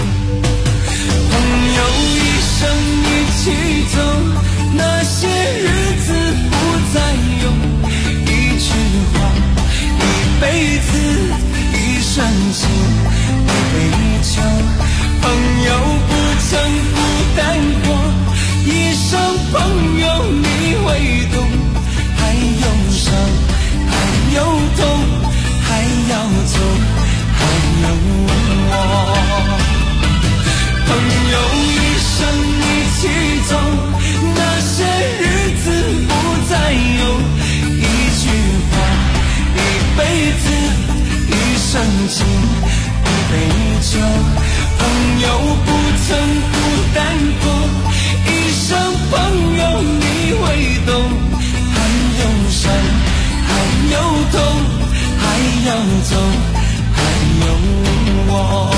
朋友一生一起走，那些日子不再有，一句话，一辈子，一生情，一杯酒。朋友不曾孤单过，一生朋友你会懂，还有伤，还有痛，还要走，还有我。朋友一生一起走，那些日子不再有，一句话，一辈子，一生情，一杯酒。朋友不曾孤单过，一生朋友你会懂，还有伤，还有痛，还要走，还有我。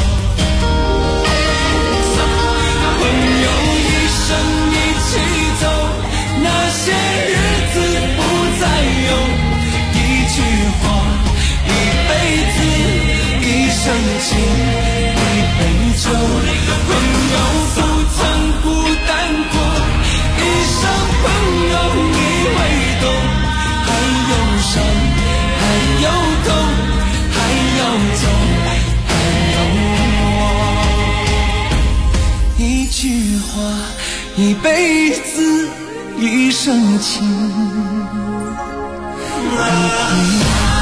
朋友一生一起走，那些日子不再有，一句话，一辈子，一生情，一杯酒。朋友不曾孤单过，一生朋友你会懂，还有伤，还有痛，还要走，还有我。一句话，一辈子，一生情，一杯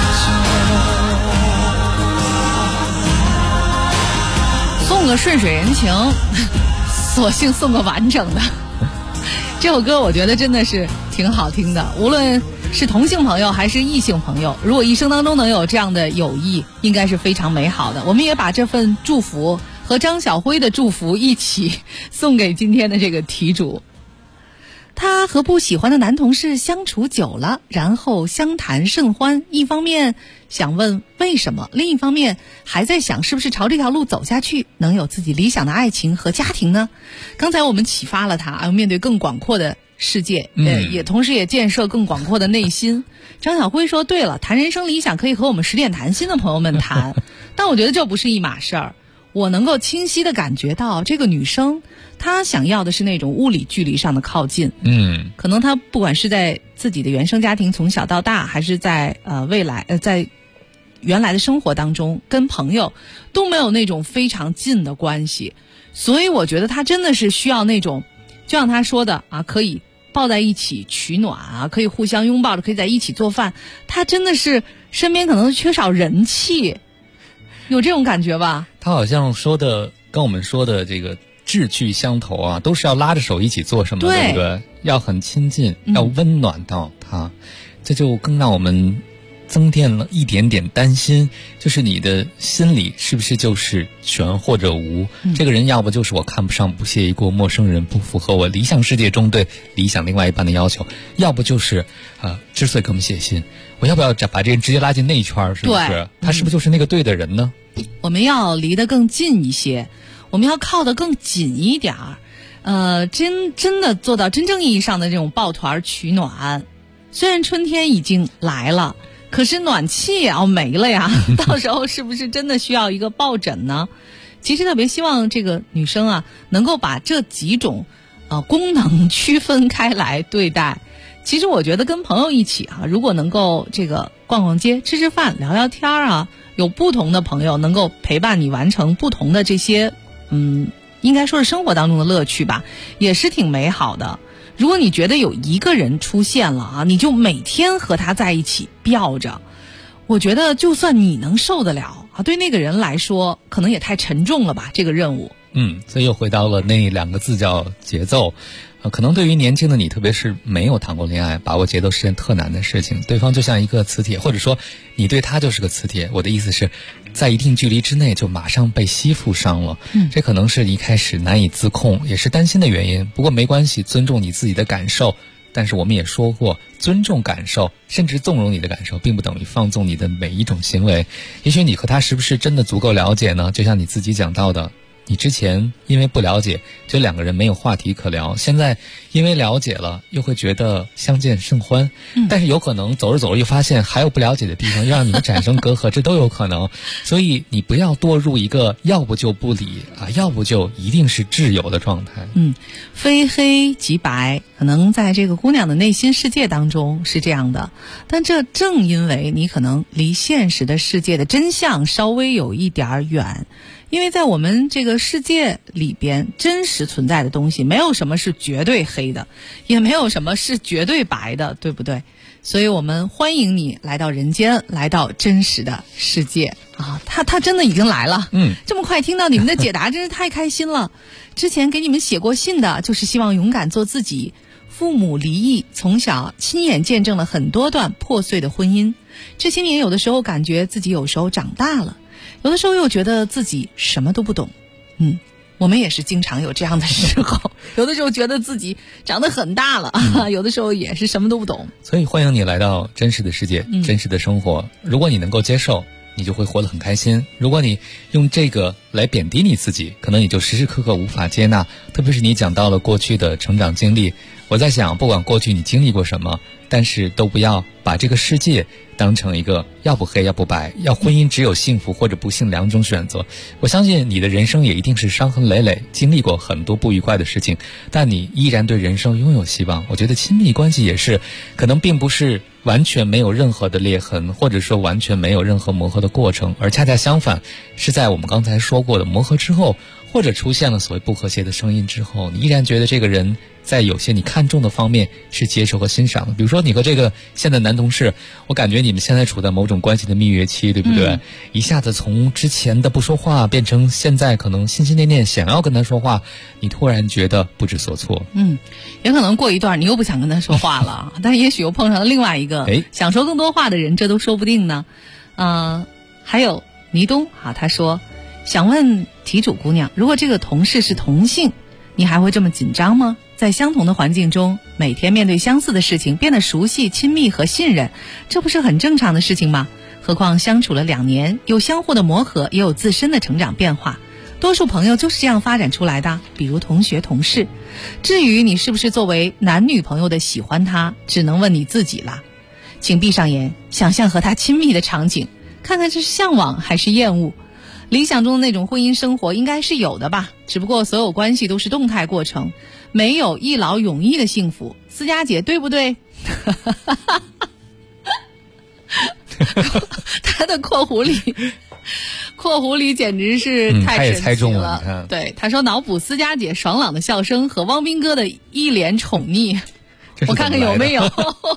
送个顺水人情，索性送个完整的。这首歌我觉得真的是挺好听的，无论是同性朋友还是异性朋友，如果一生当中能有这样的友谊，应该是非常美好的。我们也把这份祝福和张晓辉的祝福一起送给今天的这个题主。他和不喜欢的男同事相处久了，然后相谈甚欢，一方面想问为什么，另一方面还在想是不是朝这条路走下去能有自己理想的爱情和家庭呢？刚才我们启发了他，要面对更广阔的世界，也同时也建设更广阔的内心。张晓辉说对了，谈人生理想可以和我们10点谈心的朋友们谈，但我觉得这不是一码事儿。我能够清晰地感觉到这个女生她想要的是那种物理距离上的靠近，可能她不管是在自己的原生家庭从小到大，还是在未来在原来的生活当中跟朋友都没有那种非常近的关系，所以我觉得她真的是需要那种，就像她说的啊，可以抱在一起取暖啊，可以互相拥抱着，可以在一起做饭，她真的是身边可能缺少人气，有这种感觉吧？ 他好像说的跟我们说的这个志趣相投啊，都是要拉着手一起做什么，对不对？要很亲近，要温暖到他，这就更让我们增添了一点点担心，就是你的心里是不是就是全或者无？这个人要不就是我看不上、不屑一顾陌生人，不符合我理想世界中对理想另外一半的要求，要不就是之所以给我们写信，我要不要把这人直接拉进内圈？是不是？他是不是就是那个对的人呢？ 我们要离得更近一些，我们要靠得更紧一点儿，真的做到真正意义上的这种抱团取暖。虽然春天已经来了，可是暖气也要没了呀，到时候是不是真的需要一个抱枕呢？其实特别希望这个女生啊，能够把这几种功能区分开来对待。其实我觉得跟朋友一起啊，如果能够这个逛逛街、吃吃饭、聊聊天啊，有不同的朋友能够陪伴你完成不同的这些应该说是生活当中的乐趣吧，也是挺美好的。如果你觉得有一个人出现了啊，你就每天和他在一起吊着，我觉得就算你能受得了啊，对那个人来说可能也太沉重了吧，这个任务。 所以又回到了那2个字叫节奏。 可能对于年轻的你，特别是没有谈过恋爱，把握节奏是件特难的事情。对方就像一个磁铁，或者说你对他就是个磁铁。我的意思是，在一定距离之内就马上被吸附上了。这可能是一开始难以自控，也是担心的原因。不过没关系，尊重你自己的感受。但是我们也说过，尊重感受，甚至纵容你的感受，并不等于放纵你的每一种行为。也许你和他是不是真的足够了解呢？就像你自己讲到的，你之前因为不了解，就两个人没有话题可聊，现在因为了解了，又会觉得相见甚欢。但是有可能走着走着又发现还有不了解的地方，又让你们产生隔阂，这都有可能。所以你不要堕入一个要不就不理啊，要不就一定是挚友的状态。 非黑即白，可能在这个姑娘的内心世界当中是这样的，但这正因为你可能离现实的世界的真相稍微有一点远。因为在我们这个世界里边，真实存在的东西没有什么是绝对黑的，也没有什么是绝对白的，对不对？所以我们欢迎你来到人间，来到真实的世界啊！他真的已经来了，这么快听到你们的解答，真是太开心了。之前给你们写过信的，就是希望勇敢做自己。父母离异，从小亲眼见证了很多段破碎的婚姻。这些年，有的时候感觉自己有时候长大了。有的时候又觉得自己什么都不懂，我们也是经常有这样的时候。有的时候觉得自己长得很大了，有的时候也是什么都不懂。 所以欢迎你来到真实的世界，真实的生活。如果你能够接受，你就会活得很开心。如果你用这个来贬低你自己，可能你就时时刻刻无法接纳。特别是你讲到了过去的成长经历，我在想，不管过去你经历过什么，但是都不要把这个世界当成一个要不黑要不白，要婚姻只有幸福或者不幸两种选择。我相信你的人生也一定是伤痕累累，经历过很多不愉快的事情，但你依然对人生拥有希望。我觉得亲密关系也是，可能并不是完全没有任何的裂痕，或者说完全没有任何磨合的过程，而恰恰相反，是在我们刚才说过的磨合之后，或者出现了所谓不和谐的声音之后，你依然觉得这个人在有些你看重的方面是接受和欣赏的。比如说你和这个现在男同事，我感觉你们现在处在某种关系的蜜月期，对不对？一下子从之前的不说话变成现在可能心心念念想要跟他说话，你突然觉得不知所措。 也可能过一段你又不想跟他说话了，但也许又碰上了另外一个想说更多话的人，这都说不定呢。还有倪东他说想问题主姑娘，如果这个同事是同性，你还会这么紧张吗？在相同的环境中，每天面对相似的事情，变得熟悉、亲密和信任，这不是很正常的事情吗？何况相处了2年，有相互的磨合，也有自身的成长变化。多数朋友就是这样发展出来的，比如同学、同事。至于你是不是作为男女朋友的喜欢他，只能问你自己了。请闭上眼，想象和他亲密的场景，看看这是向往还是厌恶。理想中的那种婚姻生活应该是有的吧，只不过所有关系都是动态过程，没有一劳永逸的幸福。思佳姐对不对？他的括弧里简直是太神奇了。他也猜中了，你看。 对，他说脑补思佳姐爽朗的笑声和汪斌哥的一脸宠溺，我看看有没有。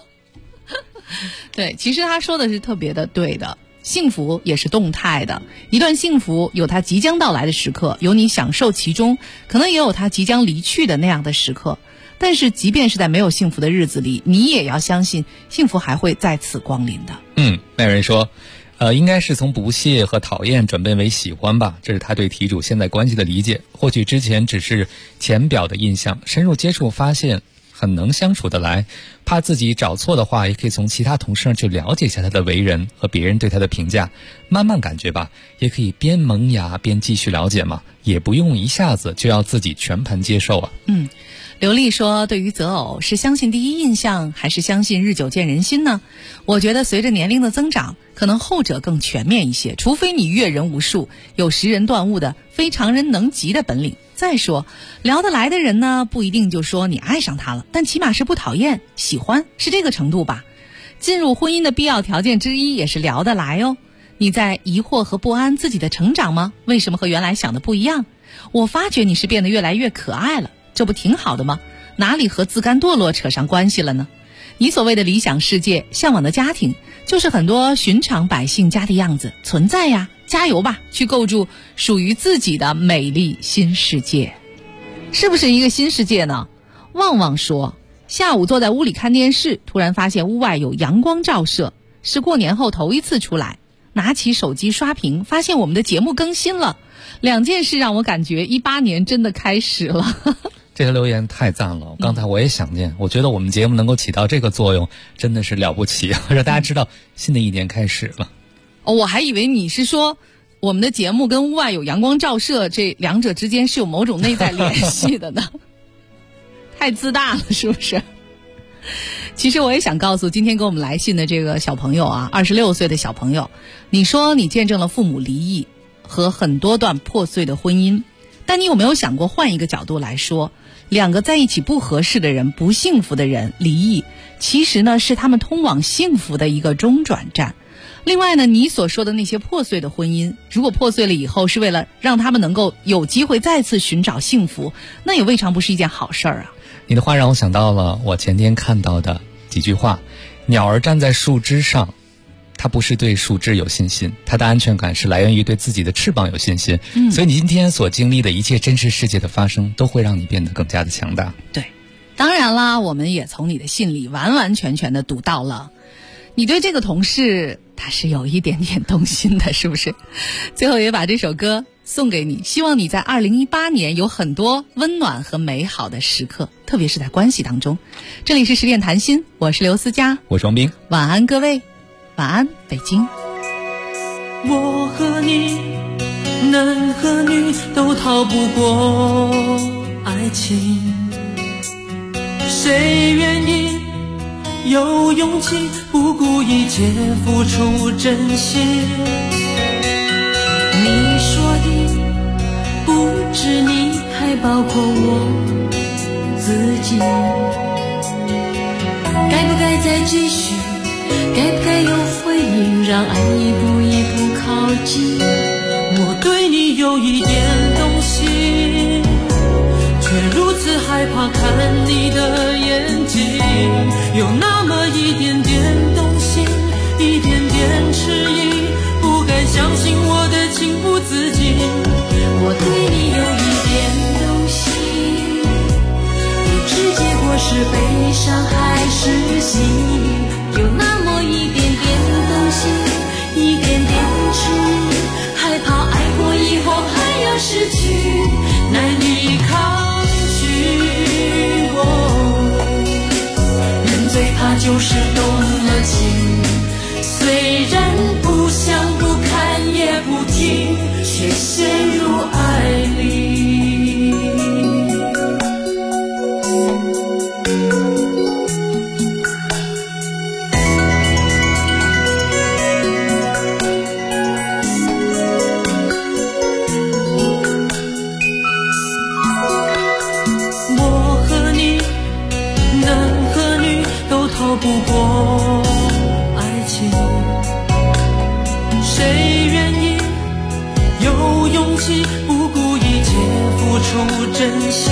对，其实他说的是特别的对的。幸福也是动态的，一段幸福有它即将到来的时刻，有你享受其中，可能也有它即将离去的那样的时刻。但是即便是在没有幸福的日子里，你也要相信幸福还会再次光临的。 那有人说应该是从不屑和讨厌转变为喜欢吧，这是他对题主现在关系的理解。或许之前只是浅表的印象，深入接触发现很能相处得来，怕自己找错的话，也可以从其他同事上去了解一下他的为人和别人对他的评价，慢慢感觉吧，也可以边萌芽边继续了解嘛，也不用一下子就要自己全盘接受啊。 刘丽说，对于择偶是相信第一印象还是相信日久见人心呢？我觉得随着年龄的增长，可能后者更全面一些，除非你阅人无数，有识人断物的非常人能及的本领。再说聊得来的人呢，不一定就说你爱上他了，但起码是不讨厌、喜欢，是这个程度吧。进入婚姻的必要条件之一也是聊得来哦。你在疑惑和不安自己的成长吗？为什么和原来想的不一样？我发觉你是变得越来越可爱了，这不挺好的吗？哪里和自甘堕落扯上关系了呢？你所谓的理想世界、向往的家庭，就是很多寻常百姓家的样子，存在呀，加油吧，去构筑属于自己的美丽新世界。是不是一个新世界呢？ 旺旺说，下午坐在屋里看电视，突然发现屋外有阳光照射，是过年后头一次出来，拿起手机刷屏，发现我们的节目更新了。2件事让我感觉18年真的开始了。 这条留言太赞了，刚才我也想念，我觉得我们节目能够起到这个作用真的是了不起，让大家知道新的一年开始了。 我还以为你是说我们的节目跟屋外有阳光照射这两者之间是有某种内在联系的呢。太自大了是不是？其实我也想告诉今天给我们来信的这个小朋友啊，26岁的小朋友，你说你见证了父母离异和很多段破碎的婚姻，但你有没有想过换一个角度来说，2个在一起不合适的人、不幸福的人离异，其实呢是他们通往幸福的一个中转站。另外呢，你所说的那些破碎的婚姻，如果破碎了以后是为了让他们能够有机会再次寻找幸福，那也未尝不是一件好事儿啊。 你的话让我想到了我前天看到的几句话。鸟儿站在树枝上，它不是对树枝有信心，它的安全感是来源于对自己的翅膀有信心。所以你今天所经历的一切真实世界的发生，都会让你变得更加的强大。 对，当然啦，我们也从你的信里完完全全的读到了你对这个同事他是有一点点动心的，是不是？最后也把这首歌送给你，希望你在2018年有很多温暖和美好的时刻，特别是在关系当中。这里是10点谈心，我是刘思佳， 我是王斌， 晚安各位，晚安北京。 我和你，男和女都逃不过爱情，谁愿意有勇气不顾一切付出真心？你说的不止你，还包括我自己。该不该再继续？该不该有回应？让爱一步一步靠近。我对你有一点动心，却如此害怕看你的眼睛，有那么一点点动心，一点点迟疑，不敢相信我的情不自禁。我对你有一点动心，不知结果是悲伤还是喜，有那么一点点动心，一点点迟疑，害怕爱过以后还要失去，难以抗拒。人最怕就是动了情，虽然不想不看也不听，却陷入爱里。逃不过爱情，谁愿意有勇气不顾一切付出真心？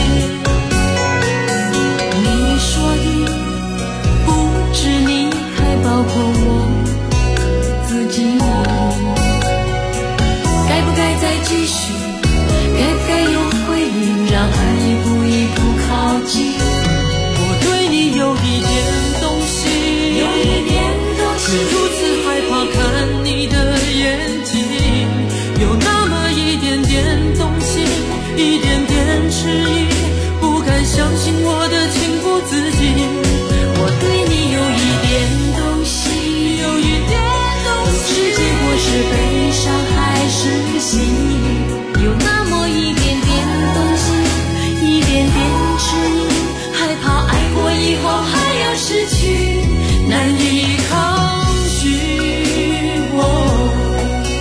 你说的不止你，还包括我自己。该不该再继续？该不该有回应？让爱